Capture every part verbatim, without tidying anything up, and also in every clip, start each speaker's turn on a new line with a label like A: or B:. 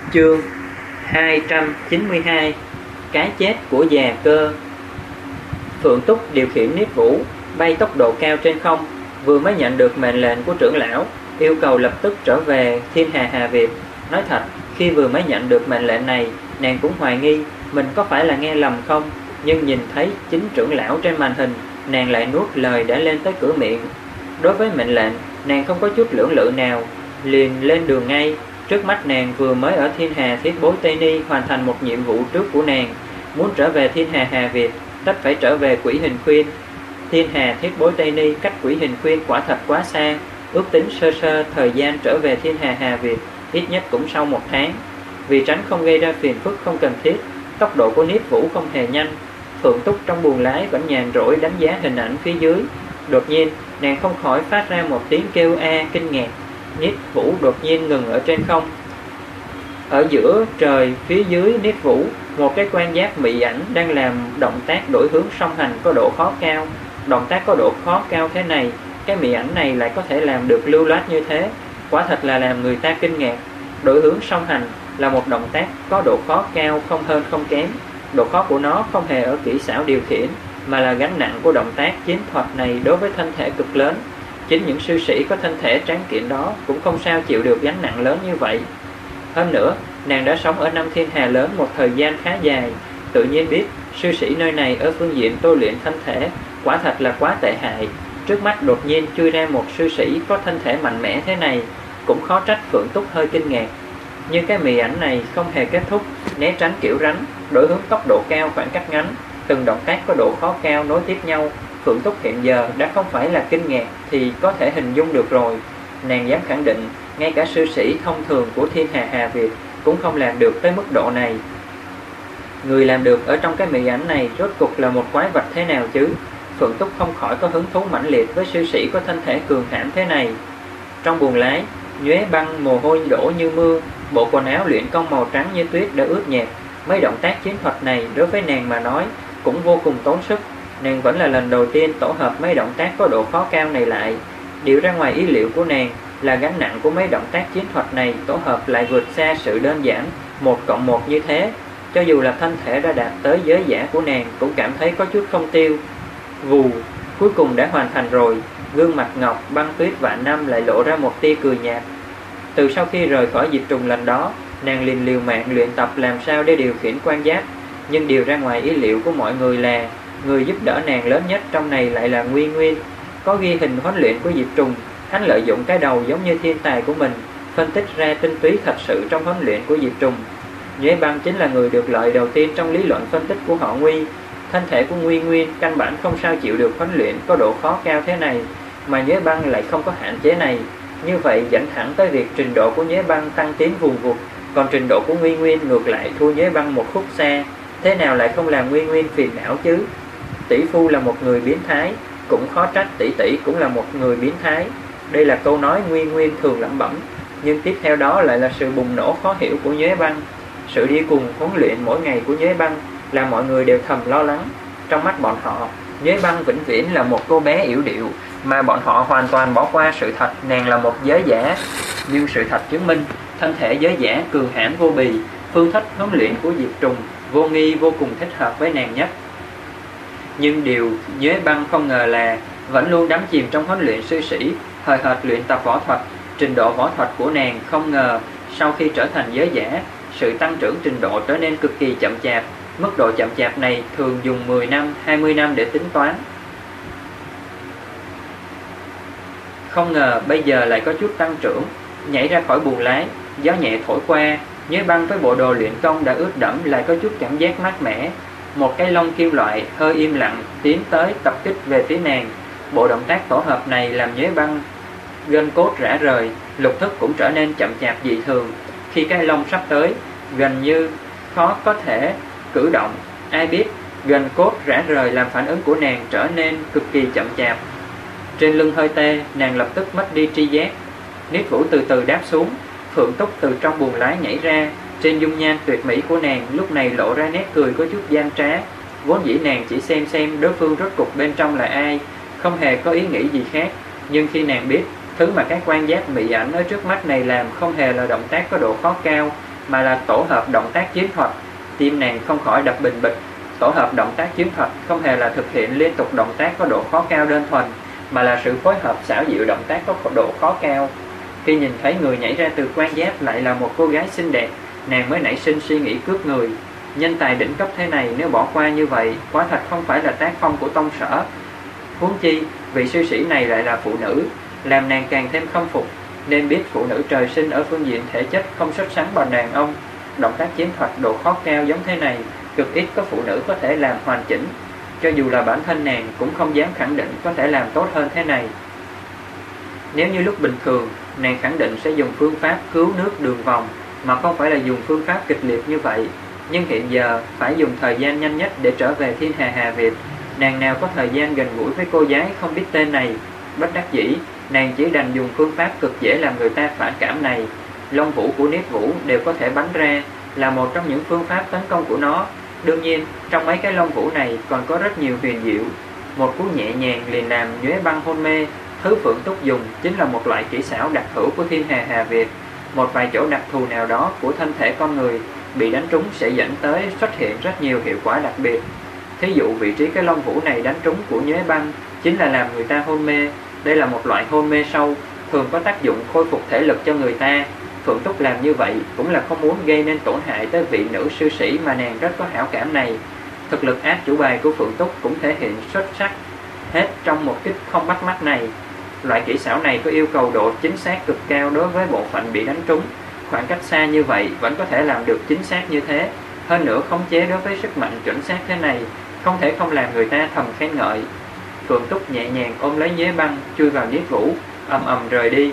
A: Chương hai trăm chín mươi hai. Cái chết của già Cơ. Phượng Túc điều khiển Niết Vũ bay tốc độ cao trên không, vừa mới nhận được mệnh lệnh của trưởng lão yêu cầu lập tức trở về Thiên Hà Hà Việt. Nói thật, khi vừa mới nhận được mệnh lệnh này, nàng cũng hoài nghi mình có phải là nghe lầm không, nhưng nhìn thấy chính trưởng lão trên màn hình, nàng lại nuốt lời đã lên tới cửa miệng. Đối với mệnh lệnh, nàng không có chút lưỡng lự nào, liền lên đường ngay. Trước mắt nàng vừa mới ở Thiên Hà Thiết Bối Tây Ni hoàn thành một nhiệm vụ trước của nàng, muốn trở về Thiên Hà Hà Việt, tất phải trở về Quỷ Hình Khuyên. Thiên Hà Thiết Bối Tây Ni cách Quỷ Hình Khuyên quả thật quá xa, ước tính sơ sơ thời gian trở về Thiên Hà Hà Việt ít nhất cũng sau một tháng. Vì tránh không gây ra phiền phức không cần thiết, tốc độ của Niết Vũ không hề nhanh. Phượng Túc trong buồng lái vẫn nhàn rỗi đánh giá hình ảnh phía dưới. Đột nhiên, nàng không khỏi phát ra một tiếng kêu a kinh ngạc. Niết Vũ đột nhiên ngừng ở trên không. Ở giữa trời phía dưới Niết Vũ, một cái quan giác mị ảnh đang làm động tác đổi hướng song hành có độ khó cao. Động tác có độ khó cao thế này, cái mị ảnh này lại có thể làm được lưu loát như thế, quả thật là làm người ta kinh ngạc. Đổi hướng song hành là một động tác có độ khó cao không hơn không kém. Độ khó của nó không hề ở kỹ xảo điều khiển, mà là gánh nặng của động tác chiến thuật này đối với thân thể cực lớn. Chính những sư sĩ có thân thể tráng kiện đó cũng không sao chịu được gánh nặng lớn như vậy. Hơn nữa, nàng đã sống ở năm Thiên Hà lớn một thời gian khá dài, tự nhiên biết sư sĩ nơi này ở phương diện tôi luyện thân thể quả thật là quá tệ hại. Trước mắt đột nhiên chui ra một sư sĩ có thân thể mạnh mẽ thế này, cũng khó trách Phượng Túc hơi kinh ngạc. Nhưng cái mị ảnh này không hề kết thúc, né tránh kiểu rắn, đổi hướng tốc độ cao khoảng cách ngắn, từng động tác có độ khó cao nối tiếp nhau. Phượng Túc hiện giờ đã không phải là kinh ngạc thì có thể hình dung được rồi. Nàng dám khẳng định, ngay cả sư sĩ thông thường của Thiên Hà Hà Việt cũng không làm được tới mức độ này. Người làm được ở trong cái mị ảnh này rốt cục là một quái vật thế nào chứ? Phượng Túc không khỏi có hứng thú mãnh liệt với sư sĩ có thân thể cường hãn thế này. Trong buồng lái, Nhuế Băng mồ hôi đổ như mưa, bộ quần áo luyện công màu trắng như tuyết đã ướt nhẹp. Mấy động tác chiến thuật này đối với nàng mà nói cũng vô cùng tốn sức. Nàng vẫn là lần đầu tiên tổ hợp mấy động tác có độ khó cao này lại. Điều ra ngoài ý liệu của nàng là gánh nặng của mấy động tác chiến thuật này tổ hợp lại vượt xa sự đơn giản một cộng một như thế. Cho dù là thân thể đã đạt tới giới giả của nàng cũng cảm thấy có chút không tiêu. Vù, cuối cùng đã hoàn thành rồi. Gương mặt ngọc băng tuyết vạn năm lại lộ ra một tia cười nhạt. Từ sau khi rời khỏi diệp trùng lần đó, nàng liền liều mạng luyện tập làm sao để điều khiển quan giáp. Nhưng điều ra ngoài ý liệu của mọi người là người giúp đỡ nàng lớn nhất trong này lại là Nguyên Nguyên. Có ghi hình huấn luyện của diệp trùng, hắn lợi dụng cái đầu giống như thiên tài của mình, phân tích ra tinh túy thật sự trong huấn luyện của diệp trùng. Nhuế Băng chính là người được lợi đầu tiên trong lý luận phân tích của họ Nguy. Thân thể của Nguyên Nguyên căn bản không sao chịu được huấn luyện có độ khó cao thế này, mà Nhuế Băng lại không có hạn chế này. Như vậy dẫn thẳng tới việc trình độ của Nhuế Băng tăng tiến vùn vụt, còn trình độ của Nguyên Nguyên ngược lại thua Nhuế Băng một khúc xa. Thế nào lại không làm Nguyên Nguyên phiền não chứ? Tỷ phu là một người biến thái, cũng khó trách tỷ tỷ cũng là một người biến thái. Đây là câu nói Nguyên Nguyên thường lẩm bẩm, nhưng tiếp theo đó lại là sự bùng nổ khó hiểu của Nhuế Băng. Sự đi cùng huấn luyện mỗi ngày của Nhuế Băng làm mọi người đều thầm lo lắng. Trong mắt bọn họ, Nhuế Băng vĩnh viễn là một cô bé yểu điệu, mà bọn họ hoàn toàn bỏ qua sự thật nàng là một giới giả. Nhưng sự thật chứng minh, thân thể giới giả cường hãn vô bì, phương thức huấn luyện của diệp trùng vô nghi vô cùng thích hợp với nàng nhất. Nhưng điều Nhuế Băng không ngờ là vẫn luôn đắm chìm trong huấn luyện sư sĩ, hời hợt luyện tập võ thuật. Trình độ võ thuật của nàng không ngờ sau khi trở thành giới giả, sự tăng trưởng trình độ trở nên cực kỳ chậm chạp. Mức độ chậm chạp này thường dùng mười năm, hai mươi năm để tính toán. Không ngờ bây giờ lại có chút tăng trưởng. Nhảy ra khỏi buồng lái, gió nhẹ thổi qua, Nhuế Băng với bộ đồ luyện công đã ướt đẫm lại có chút cảm giác mát mẻ. Một cái lông kim loại hơi im lặng tiến tới tập kích về phía nàng. Bộ động tác tổ hợp này làm Nhuế Băng gân cốt rã rời, lục thức cũng trở nên chậm chạp dị thường. Khi cái lông sắp tới, gần như khó có thể cử động. Ai biết gân cốt rã rời làm phản ứng của nàng trở nên cực kỳ chậm chạp. Trên lưng hơi tê, nàng lập tức mất đi tri giác. Niết Vũ từ từ đáp xuống. Phượng Túc từ trong buồng lái nhảy ra. Trên dung nhan tuyệt mỹ của nàng lúc này lộ ra nét cười có chút gian trá. Vốn dĩ nàng chỉ xem xem đối phương rốt cục bên trong là ai, không hề có ý nghĩ gì khác. Nhưng khi nàng biết thứ mà các quan giác mị ảnh ở trước mắt này làm không hề là động tác có độ khó cao, mà là tổ hợp động tác chiến thuật. Tim nàng không khỏi đập bình bịch. Tổ hợp động tác chiến thuật không hề là thực hiện liên tục động tác có độ khó cao đơn thuần, mà là sự phối hợp xảo diệu động tác có độ khó cao. Khi nhìn thấy người nhảy ra từ quan giáp lại là một cô gái xinh đẹp, nàng mới nảy sinh suy nghĩ cướp người. Nhân tài đỉnh cấp thế này nếu bỏ qua như vậy, quả thật không phải là tác phong của tông sở. Huống chi, vị sư sĩ này lại là phụ nữ, làm nàng càng thêm khâm phục. Nên biết phụ nữ trời sinh ở phương diện thể chất không xuất sắc bằng đàn ông. Động tác chiến thuật độ khó cao giống thế này, cực ít có phụ nữ có thể làm hoàn chỉnh. Cho dù là bản thân nàng cũng không dám khẳng định có thể làm tốt hơn thế này. Nếu như lúc bình thường, nàng khẳng định sẽ dùng phương pháp cứu nước đường vòng, mà không phải là dùng phương pháp kịch liệt như vậy. Nhưng hiện giờ phải dùng thời gian nhanh nhất để trở về thiên hà Hà Việt. Nàng nào có thời gian gần gũi với cô gái không biết tên này. Bất đắc dĩ, nàng chỉ đành dùng phương pháp cực dễ làm người ta phản cảm này. Long vũ của Niết Vũ đều có thể bắn ra, là một trong những phương pháp tấn công của nó. Đương nhiên, trong mấy cái long vũ này còn có rất nhiều huyền diệu. Một cú nhẹ nhàng liền làm nhuế băng hôn mê. Thứ Phượng Túc dùng chính là một loại kỹ xảo đặc hữu của thiên hà Hà Việt. Một vài chỗ đặc thù nào đó của thân thể con người bị đánh trúng sẽ dẫn tới xuất hiện rất nhiều hiệu quả đặc biệt. Thí dụ vị trí cái long vũ này đánh trúng của nhuế băng chính là làm người ta hôn mê. Đây là một loại hôn mê sâu, thường có tác dụng khôi phục thể lực cho người ta. Phượng Túc làm như vậy cũng là không muốn gây nên tổn hại tới vị nữ sư sĩ mà nàng rất có hảo cảm này. Thực lực át chủ bài của Phượng Túc cũng thể hiện xuất sắc hết trong một kích không bắt mắt này. Loại kỹ xảo này có yêu cầu độ chính xác cực cao đối với bộ phận bị đánh trúng. Khoảng cách xa như vậy vẫn có thể làm được chính xác như thế. Hơn nữa khống chế đối với sức mạnh chuẩn xác thế này, không thể không làm người ta thầm khen ngợi. Phượng Túc nhẹ nhàng ôm lấy nhuế băng, chui vào Niết Vũ, ầm ầm rời đi.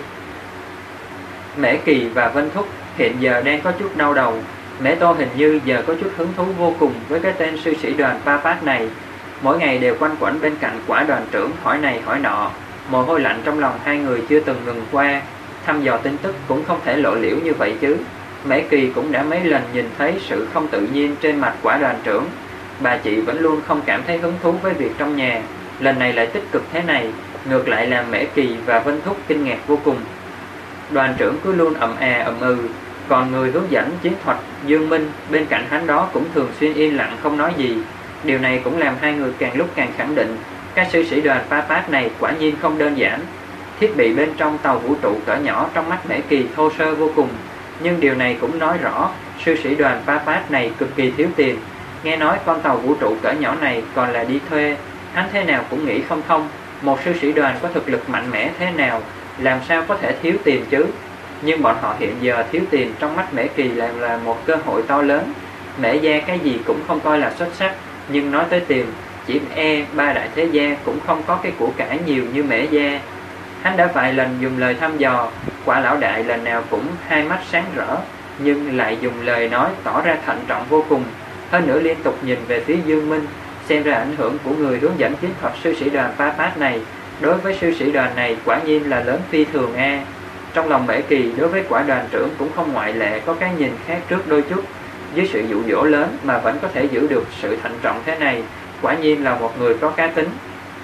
A: Mễ Kỳ và Vân Thúc hiện giờ đang có chút đau đầu. Mễ Tô hình như giờ có chút hứng thú vô cùng với cái tên sư sĩ đoàn Pa-Pat này. Mỗi ngày đều quanh quẩn bên cạnh quả đoàn trưởng hỏi này hỏi nọ. Mồ hôi lạnh trong lòng hai người chưa từng ngừng qua. Thăm dò tin tức cũng không thể lộ liễu như vậy chứ. Mễ Kỳ cũng đã mấy lần nhìn thấy sự không tự nhiên trên mặt quả đoàn trưởng. Bà chị vẫn luôn không cảm thấy hứng thú với việc trong nhà, lần này lại tích cực thế này, ngược lại làm Mễ Kỳ và Vân Thúc kinh ngạc vô cùng. Đoàn trưởng cứ luôn ậm à ậm ừ, còn người hướng dẫn chiến thuật Dương Minh bên cạnh hắn đó cũng thường xuyên yên lặng không nói gì. Điều này cũng làm hai người càng lúc càng khẳng định các sư sĩ đoàn Pa-Pat này quả nhiên không đơn giản. Thiết bị bên trong tàu vũ trụ cỡ nhỏ trong mắt Mễ Kỳ thô sơ vô cùng, nhưng điều này cũng nói rõ sư sĩ đoàn Pa-Pat này cực kỳ thiếu tiền. Nghe nói con tàu vũ trụ cỡ nhỏ này còn là đi thuê, hắn thế nào cũng nghĩ không thông. Một sư sĩ đoàn có thực lực mạnh mẽ thế nào, làm sao có thể thiếu tiền chứ? Nhưng bọn họ hiện giờ thiếu tiền trong mắt Mễ Kỳ lại là một cơ hội to lớn. Mễ gia cái gì cũng không coi là xuất sắc, nhưng nói tới tiền, chỉ e ba đại thế gia cũng không có cái của cải nhiều như Mễ gia. Hắn đã vài lần dùng lời thăm dò, quả lão đại lần nào cũng hai mắt sáng rỡ, nhưng lại dùng lời nói tỏ ra thận trọng vô cùng. Hơn nữa liên tục nhìn về phía Dương Minh, xem ra ảnh hưởng của người hướng dẫn chiến thuật sư sĩ đoàn Pa-Pat này đối với sư sĩ đoàn này quả nhiên là lớn phi thường a. À. Trong lòng Mễ Kỳ đối với quả đoàn trưởng cũng không ngoại lệ, có cái nhìn khác trước đôi chút. Dưới sự dụ dỗ lớn mà vẫn có thể giữ được sự thận trọng thế này, quả nhiên là một người có cá tính.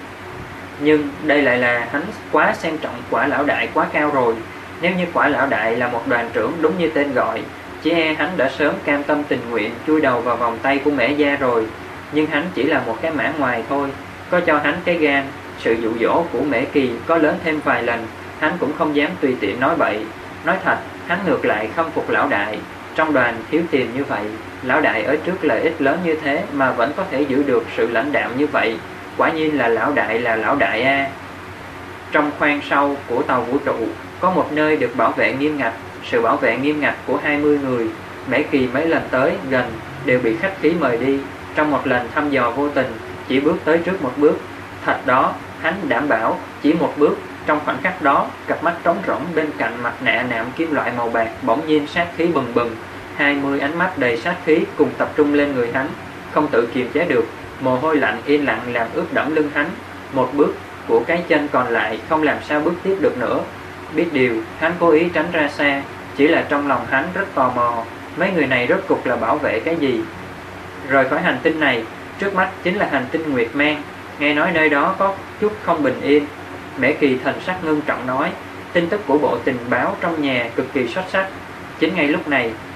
A: Nhưng đây lại là hắn quá xem trọng quả lão đại quá cao rồi. Nếu như quả lão đại là một đoàn trưởng đúng như tên gọi, chỉ e hắn đã sớm cam tâm tình nguyện chui đầu vào vòng tay của Mễ gia rồi. Nhưng hắn chỉ là một cái mã ngoài thôi, có cho hắn cái gan. Sự dụ dỗ của Mễ Kỳ có lớn thêm vài lần, hắn cũng không dám tùy tiện nói bậy. Nói thật, hắn ngược lại không phục lão đại. Trong đoàn thiếu tiền như vậy, lão đại ở trước lợi ích lớn như thế mà vẫn có thể giữ được sự lãnh đạm như vậy. Quả nhiên là lão đại là lão đại a. À. Trong khoang sau của tàu vũ trụ có một nơi được bảo vệ nghiêm ngặt. Sự bảo vệ nghiêm ngặt của hai mươi người, Mễ Kỳ mấy lần tới gần đều bị khách khí mời đi. Trong một lần thăm dò vô tình, chỉ bước tới trước một bước. Thật đó, hắn đảm bảo chỉ một bước. Trong khoảnh khắc đó, cặp mắt trống rỗng bên cạnh mặt nạ nạm kim loại màu bạc bỗng nhiên sát khí bừng bừng. Hai mươi ánh mắt đầy sát khí cùng tập trung lên người hắn, không tự kiềm chế được. Mồ hôi lạnh yên lặng làm ướt đẫm lưng hắn. Một bước của cái chân còn lại không làm sao bước tiếp được nữa. Biết điều, hắn cố ý tránh ra xa, chỉ là trong lòng hắn rất tò mò, mấy người này rốt cục là bảo vệ cái gì. Rời khỏi hành tinh này, trước mắt chính là hành tinh Nguyệt Mang. Nghe nói nơi đó có chút không bình yên. Mễ Kỳ thần sắc ngưng trọng nói, tin tức của bộ tình báo trong nhà cực kỳ xuất sắc. Chính ngay lúc này,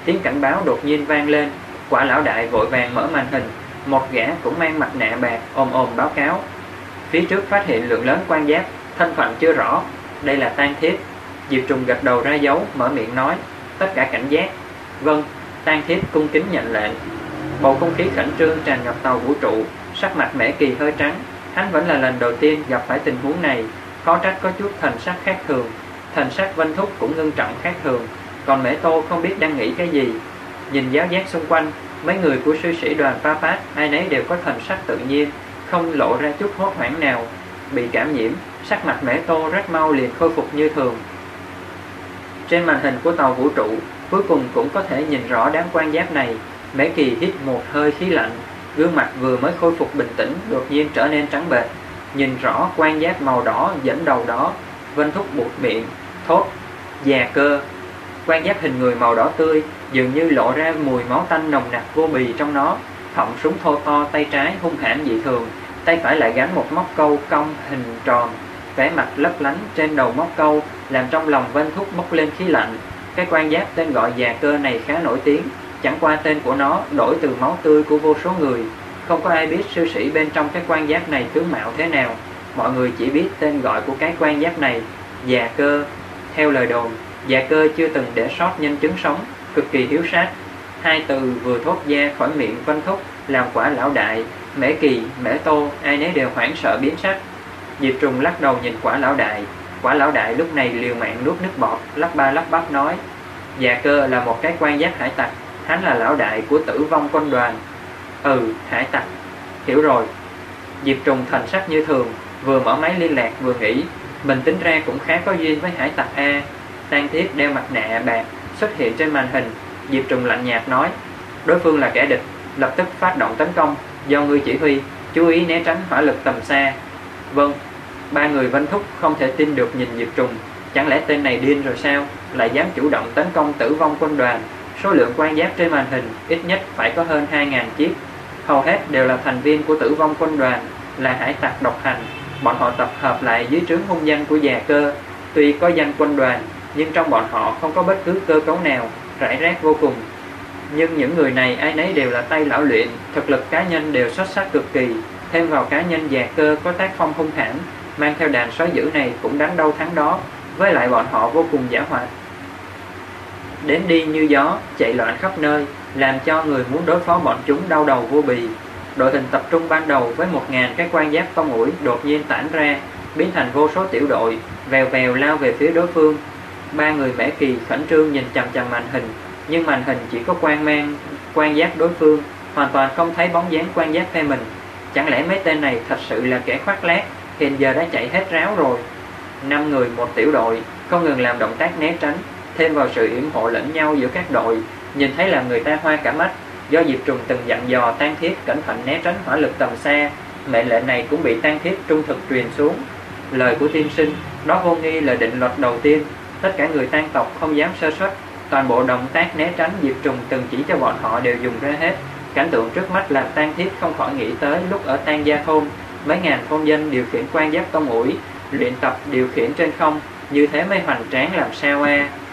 A: tiếng cảnh báo đột nhiên vang lên. Quả lão đại vội vàng mở màn hình. Một gã cũng mang mặt nạ bạc ồm ồm báo cáo. Phía trước phát hiện lượng lớn quan giáp, thân phận chưa rõ. Đây là Tang Thiết. Diệp Trùng gật đầu ra dấu, mở miệng nói: tất cả cảnh giác. Vâng. Tang Thiết cung kính nhận lệnh. Bầu không khí khẩn trương tràn ngập tàu vũ trụ. Sắc mặt Mễ Kỳ hơi trắng. Hắn vẫn là lần đầu tiên gặp phải tình huống này, khó trách có chút thần sắc khác thường. Thần sắc Vân Thúc cũng ngưng trọng khác thường. Còn Mễ Tô không biết đang nghĩ cái gì. Nhìn giáo giác xung quanh, mấy người của sư sĩ đoàn Papat ai nấy đều có thần sắc tự nhiên, không lộ ra chút hốt hoảng nào. Bị cảm nhiễm, sắc mặt Mễ Tô rất mau liền khôi phục như thường. Trên màn hình của tàu vũ trụ, cuối cùng cũng có thể nhìn rõ đám quan giáp này. Mễ Kỳ hít một hơi khí lạnh, gương mặt vừa mới khôi phục bình tĩnh đột nhiên trở nên trắng bệch. Nhìn rõ quan giáp màu đỏ dẫn đầu đó, Vân Thúc buột miệng thốt: già cơ. Quan giáp hình người màu đỏ tươi dường như lộ ra mùi máu tanh nồng nặc vô bì trong nó. Họng súng thô to, tay trái hung hãn dị thường, tay phải lại gắn một móc câu cong hình tròn, vẻ mặt lấp lánh trên đầu móc câu làm trong lòng Vân Thúc bốc lên khí lạnh. Cái quan giáp tên gọi già cơ này khá nổi tiếng, chẳng qua tên của nó đổi từ máu tươi của vô số người. Không có ai biết sư sĩ bên trong cái quan giáp này tướng mạo thế nào, mọi người chỉ biết tên gọi của cái quan giáp này: già cơ. Theo lời đồn, già cơ chưa từng để sót nhân chứng sống, cực kỳ hiếu sát. Hai từ vừa thốt ra khỏi miệng Vân Thúc làm quả lão đại, Mễ Kỳ, Mễ Tô ai nấy đều hoảng sợ biến sắc. Diệp Trùng lắc đầu nhìn quả lão đại. Quả lão đại lúc này liều mạng nuốt nước bọt, lắp ba lắp bắp nói: già cơ là một cái quan giáp hải tặc, hắn là lão đại của Tử Vong quân đoàn. Ừ, hải tặc, hiểu rồi. Diệp Trùng thần sắc như thường, vừa mở máy liên lạc vừa nghĩ, mình tính ra cũng khá có duyên với hải tặc a. Tang Thiết đeo mặt nạ bạc xuất hiện trên màn hình. Diệp Trùng lạnh nhạt nói: đối phương là kẻ địch, lập tức phát động tấn công, do ngươi chỉ huy, chú ý né tránh hỏa lực tầm xa. Vâng. Ba người Vân Thúc không thể tin được nhìn Diệp Trùng, chẳng lẽ tên này điên rồi sao, lại dám chủ động tấn công Tử Vong quân đoàn. Số lượng quan giáp trên màn hình ít nhất phải có hơn hai nghìn chiếc, hầu hết đều là thành viên của Tử Vong quân đoàn, là hải tặc độc hành. Bọn họ tập hợp lại dưới trướng hung danh của già cơ. Tuy có danh quân đoàn, nhưng trong bọn họ không có bất cứ cơ cấu nào, rải rác vô cùng. Nhưng những người này ai nấy đều là tay lão luyện, thực lực cá nhân đều xuất sắc cực kỳ. Thêm vào cá nhân già cơ có tác phong hung hãn, mang theo đàn sói dữ này cũng đánh đâu thắng đó. Với lại bọn họ vô cùng giã hoạt, đến đi như gió, chạy loạn khắp nơi, làm cho người muốn đối phó bọn chúng đau đầu vô bì. Đội hình tập trung ban đầu với một ngàn cái quan giáp con muỗi đột nhiên tản ra, biến thành vô số tiểu đội, vèo vèo lao về phía đối phương. Ba người Mễ Kỳ khẩn trương nhìn chằm chằm màn hình, nhưng màn hình chỉ có quang mang quan giáp đối phương, hoàn toàn không thấy bóng dáng quan giáp phe mình. Chẳng lẽ mấy tên này thật sự là kẻ khoác lác, hiện giờ đã chạy hết ráo rồi. Năm người một tiểu đội, không ngừng làm động tác né tránh, thêm vào sự yểm hộ lẫn nhau giữa các đội, nhìn thấy làm người ta hoa cả mắt. Do Diệp Trùng từng dặn dò Tang Thiết cẩn thận né tránh hỏa lực tầm xa, mệnh lệnh này cũng bị Tang Thiết trung thực truyền xuống. Lời của tiên sinh, đó vô nghi là định luật đầu tiên. Tất cả người Tang tộc không dám sơ suất, toàn bộ động tác né tránh Diệp Trùng từng chỉ cho bọn họ đều dùng ra hết. Cảnh tượng trước mắt làm Tang Thiết không khỏi nghĩ tới lúc ở Tang Gia thôn, mấy ngàn thôn dân điều khiển quan giáp con muỗi, luyện tập điều khiển trên không, như thế mới hoành tráng làm sao a.